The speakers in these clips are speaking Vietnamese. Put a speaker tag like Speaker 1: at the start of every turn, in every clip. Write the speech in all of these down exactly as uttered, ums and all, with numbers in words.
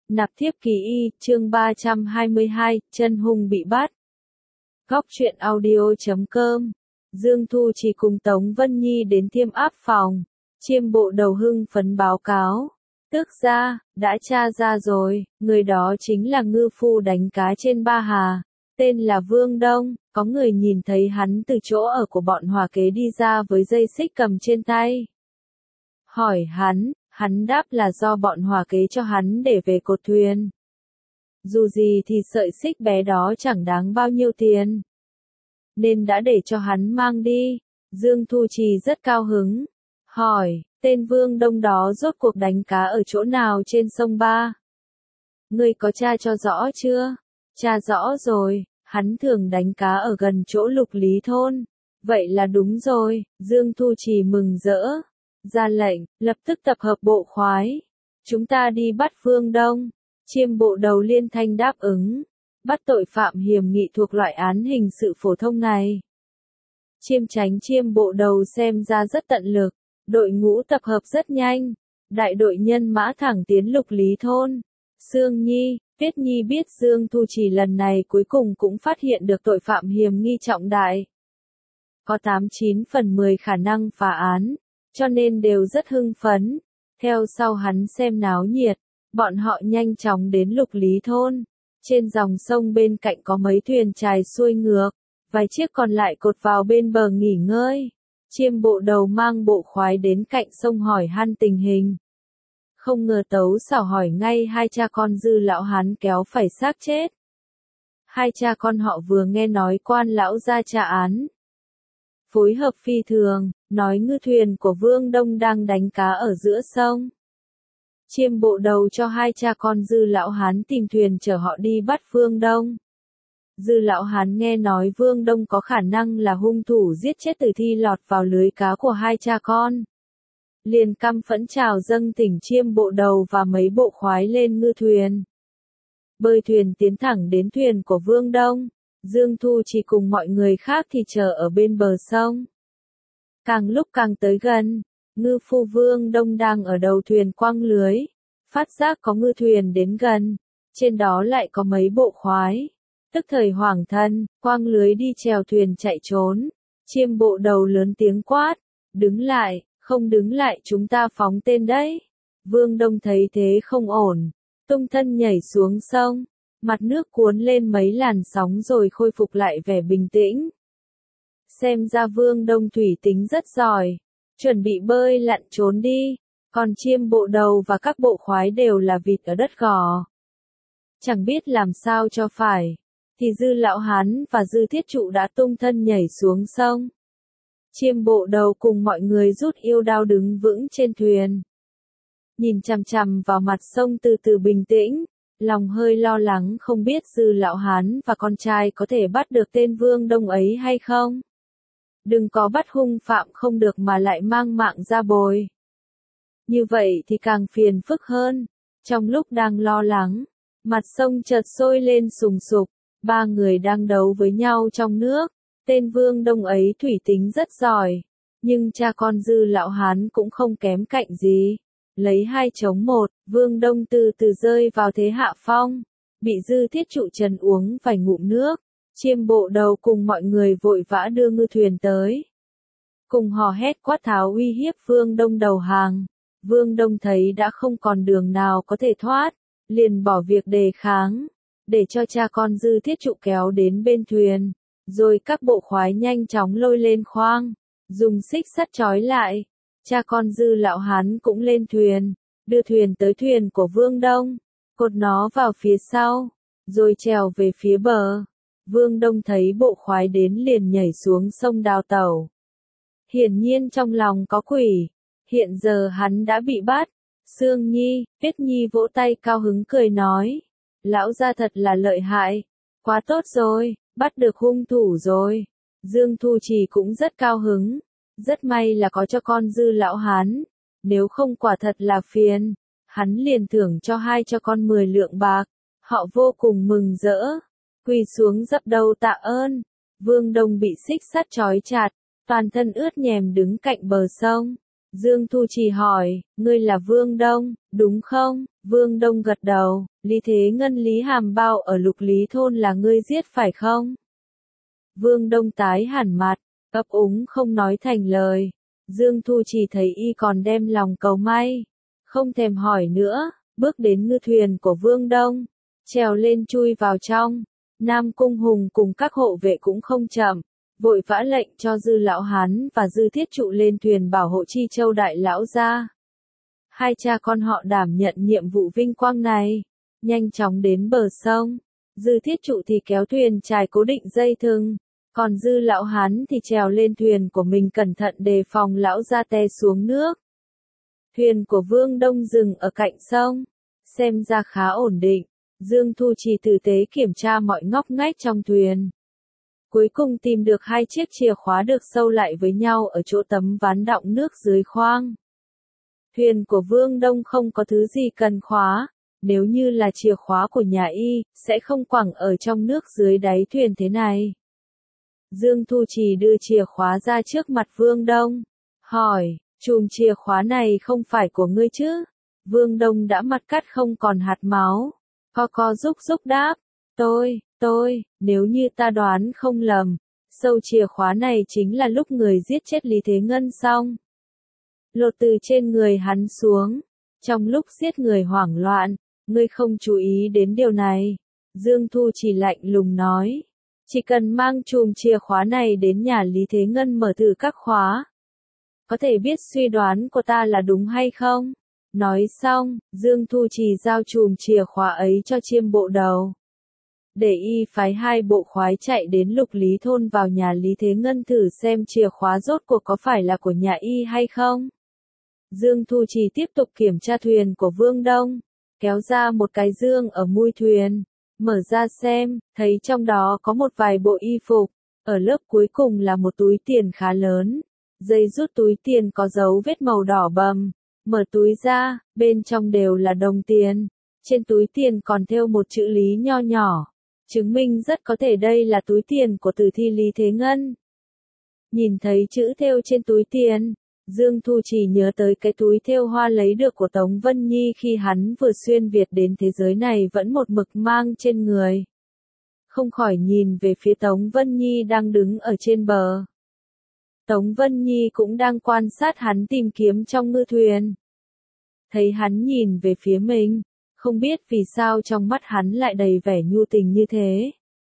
Speaker 1: Nạp thiếp kỳ y, chương ba trăm hai mươi hai, chân hung bị bắt. Góc truyện audio chấm com. Dương Thu Trì cùng Tống Vân Nhi đến Thiêm Áp phòng. Chiêm Bộ Đầu hưng phấn báo cáo. Tức ra, đã tra ra rồi, người đó chính là ngư phu đánh cá trên Ba Hà. Tên là Vương Đông, có người nhìn thấy hắn từ chỗ ở của bọn hòa kế đi ra với dây xích cầm trên tay. Hỏi hắn, hắn đáp là do bọn hòa kế cho hắn để về cột thuyền. Dù gì thì sợi xích bé đó chẳng đáng bao nhiêu tiền, nên đã để cho hắn mang đi. Dương Thu Trì rất cao hứng. Hỏi, tên Vương Đông đó rốt cuộc đánh cá ở chỗ nào trên sông Ba? Ngươi có tra cho rõ chưa? Tra rõ rồi, hắn thường đánh cá ở gần chỗ Lục Lý thôn. Vậy là đúng rồi, Dương Thu Trì mừng rỡ. Ra lệnh, lập tức tập hợp bộ khoái. Chúng ta đi bắt Vương Đông. Chiêm Bộ Đầu liên thanh đáp ứng. Bắt tội phạm hiểm nghị thuộc loại án hình sự phổ thông này. Chiêm Chánh Chiêm Bộ Đầu xem ra rất tận lực. Đội ngũ tập hợp rất nhanh. Đại đội nhân mã thẳng tiến Lục Lý thôn. Sương Nhi, Tuyết Nhi biết Dương Thu Trì lần này cuối cùng cũng phát hiện được tội phạm hiểm nghi trọng đại. Có tám chín phần mười khả năng phá án, cho nên đều rất hưng phấn. Theo sau hắn xem náo nhiệt, bọn họ nhanh chóng đến Lục Lý thôn. Trên dòng sông bên cạnh có mấy thuyền chài xuôi ngược, vài chiếc còn lại cột vào bên bờ nghỉ ngơi. Chiêm Bộ Đầu mang bộ khoái đến cạnh sông hỏi han tình hình. Không ngờ Tấu xảo hỏi ngay hai cha con Dư lão hán kéo phải xác chết. Hai cha con họ vừa nghe nói quan lão ra tra án, phối hợp phi thường, nói ngư thuyền của Vương Đông đang đánh cá ở giữa sông. Chiêm Bộ Đầu cho hai cha con Dư lão hán tìm thuyền chở họ đi bắt Vương Đông. Dư lão hán nghe nói Vương Đông có khả năng là hung thủ giết chết Tử Thi lọt vào lưới cá của hai cha con. Liền căm phẫn chào dâng tỉnh Chiêm Bộ Đầu và mấy bộ khoái lên ngư thuyền. Bơi thuyền tiến thẳng đến thuyền của Vương Đông. Dương Thu Trì cùng mọi người khác thì chờ ở bên bờ sông. Càng lúc càng tới gần, ngư phu Vương Đông đang ở đầu thuyền quăng lưới. Phát giác có ngư thuyền đến gần, trên đó lại có mấy bộ khoái. Tức thời hoảng thân, quăng lưới đi chèo thuyền chạy trốn. Chiêm Bộ Đầu lớn tiếng quát, đứng lại, không đứng lại chúng ta phóng tên đấy. Vương Đông thấy thế không ổn, tung thân nhảy xuống sông. Mặt nước cuốn lên mấy làn sóng rồi khôi phục lại vẻ bình tĩnh. Xem ra Vương Đông thủy tính rất giỏi, chuẩn bị bơi lặn trốn đi, còn Chiêm Bộ Đầu và các bộ khoái đều là vịt ở đất gò. Chẳng biết làm sao cho phải, thì Dư lão hán và Dư Thiết Trụ đã tung thân nhảy xuống sông. Chiêm Bộ Đầu cùng mọi người rút yêu đao đứng vững trên thuyền. Nhìn chằm chằm vào mặt sông từ từ bình tĩnh. Lòng hơi lo lắng không biết Dư lão hán và con trai có thể bắt được tên Vương Đông ấy hay không. Đừng có bắt hung phạm không được mà lại mang mạng ra bồi. Như vậy thì càng phiền phức hơn. Trong lúc đang lo lắng, mặt sông chợt sôi lên sùng sục. Ba người đang đấu với nhau trong nước. Tên Vương Đông ấy thủy tính rất giỏi. Nhưng cha con Dư lão hán cũng không kém cạnh gì. Lấy hai chống một, Vương Đông từ từ rơi vào thế hạ phong. Bị Dư Thiết Trụ trần uống vài ngụm nước. Chiêm Bộ Đầu cùng mọi người vội vã đưa ngư thuyền tới. Cùng hò hét quát tháo uy hiếp Vương Đông đầu hàng. Vương Đông thấy đã không còn đường nào có thể thoát. Liền bỏ việc đề kháng. Để cho cha con Dư Thiết Trụ kéo đến bên thuyền. Rồi các bộ khoái nhanh chóng lôi lên khoang. Dùng xích sắt trói lại. Cha con Dư lão hán cũng lên thuyền, đưa thuyền tới thuyền của Vương Đông, cột nó vào phía sau, rồi trèo về phía bờ. Vương Đông thấy bộ khoái đến liền nhảy xuống sông đào tẩu. Hiển nhiên trong lòng có quỷ, hiện giờ hắn đã bị bắt. Sương Nhi, Tuyết Nhi vỗ tay cao hứng cười nói, lão gia thật là lợi hại, quá tốt rồi, bắt được hung thủ rồi. Dương Thu Trì cũng rất cao hứng. Rất may là có cho con Dư lão hán, nếu không quả thật là phiền. Hắn liền thưởng cho hai cho con mười lượng bạc, họ vô cùng mừng rỡ, quỳ xuống dập đầu tạ ơn. Vương Đông bị xích sắt trói chặt, toàn thân ướt nhèm đứng cạnh bờ sông, Dương Thu Trì hỏi, ngươi là Vương Đông, đúng không? Vương Đông gật đầu, Lý Thế Ngân Lý Hàm Bao ở Lục Lý Thôn là ngươi giết phải không? Vương Đông tái hẳn mặt, ấp úng không nói thành lời. Dương Thu Trì thấy y còn đem lòng cầu may, không thèm hỏi nữa, bước đến ngư thuyền của Vương Đông, trèo lên chui vào trong. Nam Cung Hùng cùng các hộ vệ cũng không chậm, vội vã lệnh cho Dư Lão Hán và Dư Thiết Trụ lên thuyền bảo hộ Chi Châu đại lão gia. Hai cha con họ đảm nhận nhiệm vụ vinh quang này, nhanh chóng đến bờ sông. Dư Thiết Trụ thì kéo thuyền trài cố định dây thừng, còn Dư Lão Hán thì trèo lên thuyền của mình cẩn thận đề phòng lão gia té xuống nước. Thuyền của Vương Đông dừng ở cạnh sông, xem ra khá ổn định. Dương Thu Trì tử tế kiểm tra mọi ngóc ngách trong thuyền. Cuối cùng tìm được hai chiếc chìa khóa được sâu lại với nhau ở chỗ tấm ván đọng nước dưới khoang. Thuyền của Vương Đông không có thứ gì cần khóa, nếu như là chìa khóa của nhà y, sẽ không quẳng ở trong nước dưới đáy thuyền thế này. Dương Thu Trì đưa chìa khóa ra trước mặt Vương Đông, hỏi, chùm chìa khóa này không phải của ngươi chứ? Vương Đông đã mặt cắt không còn hạt máu, co co rúc rúc đáp, tôi, tôi, nếu như ta đoán không lầm, sâu chìa khóa này chính là lúc người giết chết Lý Thế Ngân xong. Lột từ trên người hắn xuống, trong lúc giết người hoảng loạn, ngươi không chú ý đến điều này. Dương Thu chỉ lạnh lùng nói, chỉ cần mang chùm chìa khóa này đến nhà Lý Thế Ngân mở thử các khóa, có thể biết suy đoán của ta là đúng hay không? Nói xong, Dương Thu Trì giao chùm chìa khóa ấy cho Chiêm Bộ Đầu, để y phái hai bộ khoái chạy đến Lục Lý Thôn vào nhà Lý Thế Ngân thử xem chìa khóa rốt cuộc có phải là của nhà y hay không. Dương Thu Trì tiếp tục kiểm tra thuyền của Vương Đông, kéo ra một cái dương ở mui thuyền, mở ra xem, thấy trong đó có một vài bộ y phục, ở lớp cuối cùng là một túi tiền khá lớn, dây rút túi tiền có dấu vết màu đỏ bầm. Mở túi ra, bên trong đều là đồng tiền, trên túi tiền còn thêu một chữ Lý nho nhỏ, chứng minh rất có thể đây là túi tiền của tử thi Lý Thế Ngân. Nhìn thấy chữ thêu trên túi tiền, Dương Thu chỉ nhớ tới cái túi thêu hoa lấy được của Tống Vân Nhi khi hắn vừa xuyên Việt đến thế giới này vẫn một mực mang trên người. Không khỏi nhìn về phía Tống Vân Nhi đang đứng ở trên bờ. Tống Vân Nhi cũng đang quan sát hắn tìm kiếm trong ngư thuyền. Thấy hắn nhìn về phía mình, không biết vì sao trong mắt hắn lại đầy vẻ nhu tình như thế.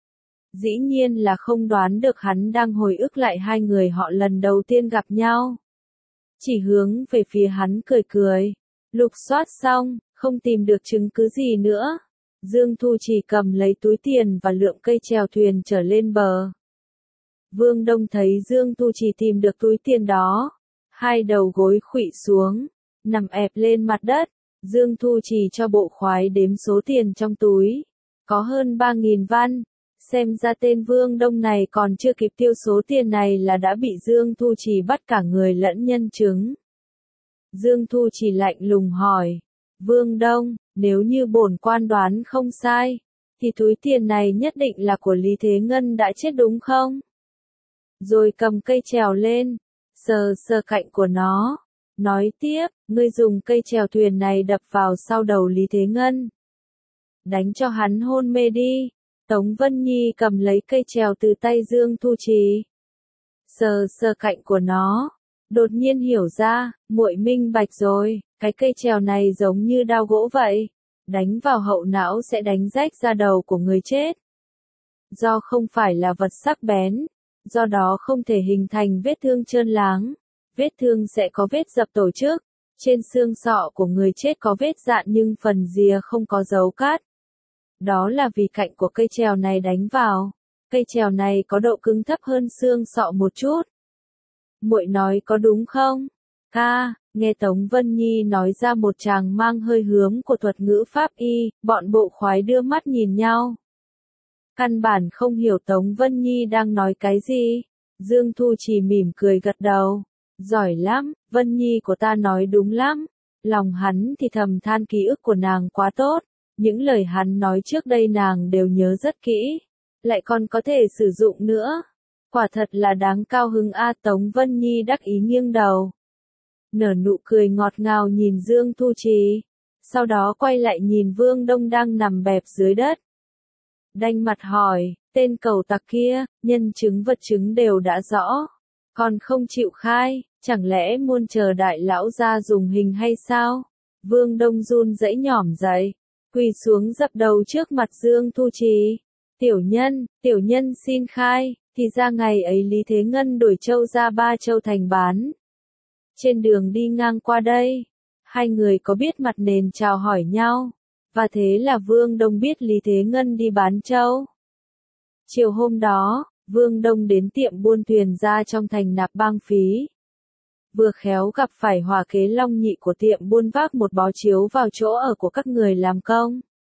Speaker 1: Dĩ nhiên là không đoán được hắn đang hồi ức lại hai người họ lần đầu tiên gặp nhau. Chỉ hướng về phía hắn cười cười. Lục soát xong, không tìm được chứng cứ gì nữa. Dương Thu chỉ cầm lấy túi tiền và lượm cây chèo thuyền trở lên bờ. Vương Đông thấy Dương Thu chỉ tìm được túi tiền đó, hai đầu gối khuỵu xuống, nằm ẹp lên mặt đất. Dương Thu chỉ cho bộ khoái đếm số tiền trong túi, có hơn ba nghìn văn, xem ra tên Vương Đông này còn chưa kịp tiêu số tiền này là đã bị Dương Thu chỉ bắt cả người lẫn nhân chứng. Dương Thu chỉ lạnh lùng hỏi, Vương Đông, nếu như bổn quan đoán không sai, thì túi tiền này nhất định là của Lý Thế Ngân đã chết đúng không? Rồi cầm cây chèo lên, sờ sờ cạnh của nó, nói tiếp, ngươi dùng cây chèo thuyền này đập vào sau đầu Lý Thế Ngân, đánh cho hắn hôn mê đi. Tống Vân Nhi cầm lấy cây chèo từ tay Dương Thu Trì, sờ sờ cạnh của nó, đột nhiên hiểu ra, muội minh bạch rồi, cái cây chèo này giống như đao gỗ vậy, đánh vào hậu não sẽ đánh rách da đầu của người chết. Do không phải là vật sắc bén, do đó không thể hình thành vết thương trơn láng, vết thương sẽ có vết dập tổ chức, trên xương sọ của người chết có vết dạn nhưng phần rìa không có dấu cát. Đó là vì cạnh của cây chèo này đánh vào, cây chèo này có độ cứng thấp hơn xương sọ một chút. Muội nói có đúng không? Ca, nghe Tống Vân Nhi nói ra một tràng mang hơi hướng của thuật ngữ pháp y, bọn bộ khoái đưa mắt nhìn nhau. Căn bản không hiểu Tống Vân Nhi đang nói cái gì. Dương Thu chỉ mỉm cười gật đầu. Giỏi lắm, Vân Nhi của ta nói đúng lắm. Lòng hắn thì thầm than ký ức của nàng quá tốt. Những lời hắn nói trước đây nàng đều nhớ rất kỹ. Lại còn có thể sử dụng nữa. Quả thật là đáng cao hứng a. Tống Vân Nhi đắc ý nghiêng đầu. nở nụ cười ngọt ngào nhìn Dương Thu Trì, sau đó quay lại nhìn Vương Đông đang nằm bẹp dưới đất. Đanh mặt hỏi, tên cẩu tặc kia, nhân chứng vật chứng đều đã rõ, còn không chịu khai, chẳng lẽ muôn chờ đại lão ra dùng hình hay sao? Vương Đông run rẩy nhỏm dậy, quỳ xuống dập đầu trước mặt Dương Thu Trì. Tiểu nhân, tiểu nhân xin khai, thì ra ngày ấy Lý Thế Ngân đổi châu ra Ba Châu thành bán. Trên đường đi ngang qua đây, hai người có biết mặt nền chào hỏi nhau, và thế là Vương Đông biết Lý Thế Ngân đi bán châu. Chiều hôm đó, Vương Đông đến tiệm buôn thuyền ra trong thành nạp bang phí. Vừa khéo gặp phải Hòa Kế Long Nhị của tiệm buôn vác một bó chiếu vào chỗ ở của các người làm công.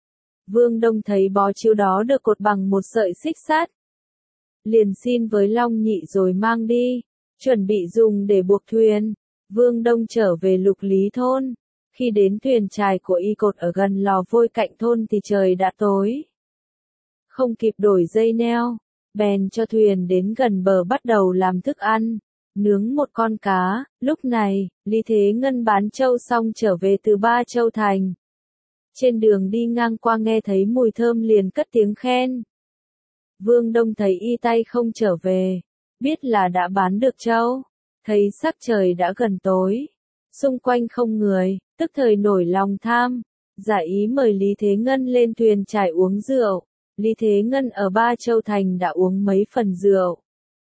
Speaker 1: Vương Đông thấy bó chiếu đó được cột bằng một sợi xích sắt. Liền xin với Long Nhị rồi mang đi, chuẩn bị dùng để buộc thuyền. Vương Đông trở về Lục Lý thôn. Khi đến thuyền chài của y cột ở gần lò vôi cạnh thôn thì trời đã tối. Không kịp đổi dây neo, bèn cho thuyền đến gần bờ bắt đầu làm thức ăn, nướng một con cá. Lúc này, Lý Thế Ngân bán châu xong trở về từ Ba Châu thành. Trên đường đi ngang qua nghe thấy mùi thơm liền cất tiếng khen. Vương Đông thấy y tay không trở về, biết là đã bán được châu, thấy sắc trời đã gần tối, xung quanh không người, tức thời nổi lòng tham, giả ý mời Lý Thế Ngân lên thuyền chài uống rượu. Lý Thế Ngân ở Ba Châu thành đã uống mấy phần rượu,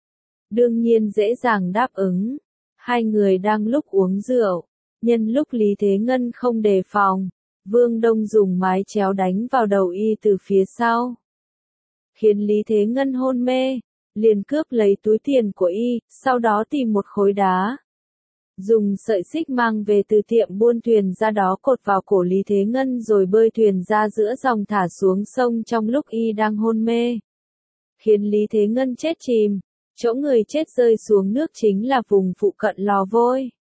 Speaker 1: đương nhiên dễ dàng đáp ứng. Hai người đang lúc uống rượu, nhân lúc Lý Thế Ngân không đề phòng, Vương Đông dùng mái chéo đánh vào đầu y từ phía sau, khiến Lý Thế Ngân hôn mê, liền cướp lấy túi tiền của y, sau đó tìm một khối đá, dùng sợi xích mang về từ tiệm buôn thuyền ra đó cột vào cổ Lý Thế Ngân rồi bơi thuyền ra giữa dòng thả xuống sông trong lúc y đang hôn mê, khiến Lý Thế Ngân chết chìm. Chỗ người chết rơi xuống nước chính là vùng phụ cận lò vôi.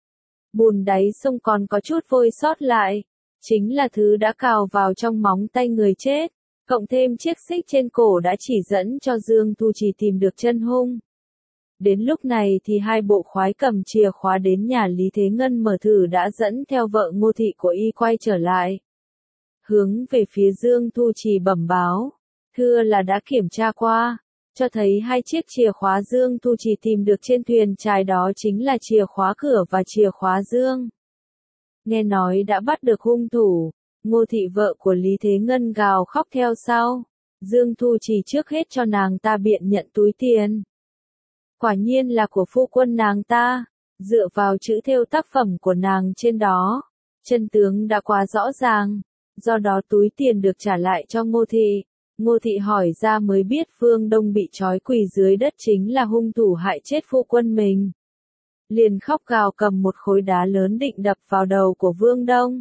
Speaker 1: Bùn đáy sông còn có chút vôi sót lại, chính là thứ đã cào vào trong móng tay người chết, cộng thêm chiếc xích trên cổ đã chỉ dẫn cho Dương Thu Trì tìm được chân hung. Đến lúc này thì hai bộ khoái cầm chìa khóa đến nhà Lý Thế Ngân mở thử đã dẫn theo vợ Ngô Thị của y quay trở lại. Hướng về phía Dương Thu Trì bẩm báo, thưa là đã kiểm tra qua, cho thấy hai chiếc chìa khóa Dương Thu Trì tìm được trên thuyền chài đó chính là chìa khóa cửa và chìa khóa Dương. Nghe nói đã bắt được hung thủ, Ngô Thị vợ của Lý Thế Ngân gào khóc theo sau. Dương Thu Trì trước hết cho nàng ta biện nhận túi tiền. Quả nhiên là của phu quân nàng ta, dựa vào chữ thêu tác phẩm của nàng trên đó, chân tướng đã quá rõ ràng, do đó túi tiền được trả lại cho Ngô Thị. Ngô Thị hỏi ra mới biết Vương Đông bị trói quỳ dưới đất chính là hung thủ hại chết phu quân mình. Liền khóc gào cầm một khối đá lớn định đập vào đầu của Vương Đông.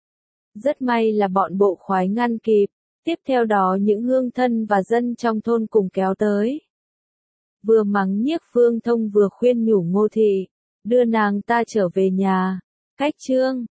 Speaker 1: Rất may là bọn bộ khoái ngăn kịp, tiếp theo đó những hương thân và dân trong thôn cùng kéo tới. Vừa mắng nhiếc Vương Thông vừa khuyên nhủ Ngô Thị, đưa nàng ta trở về nhà. Cách chương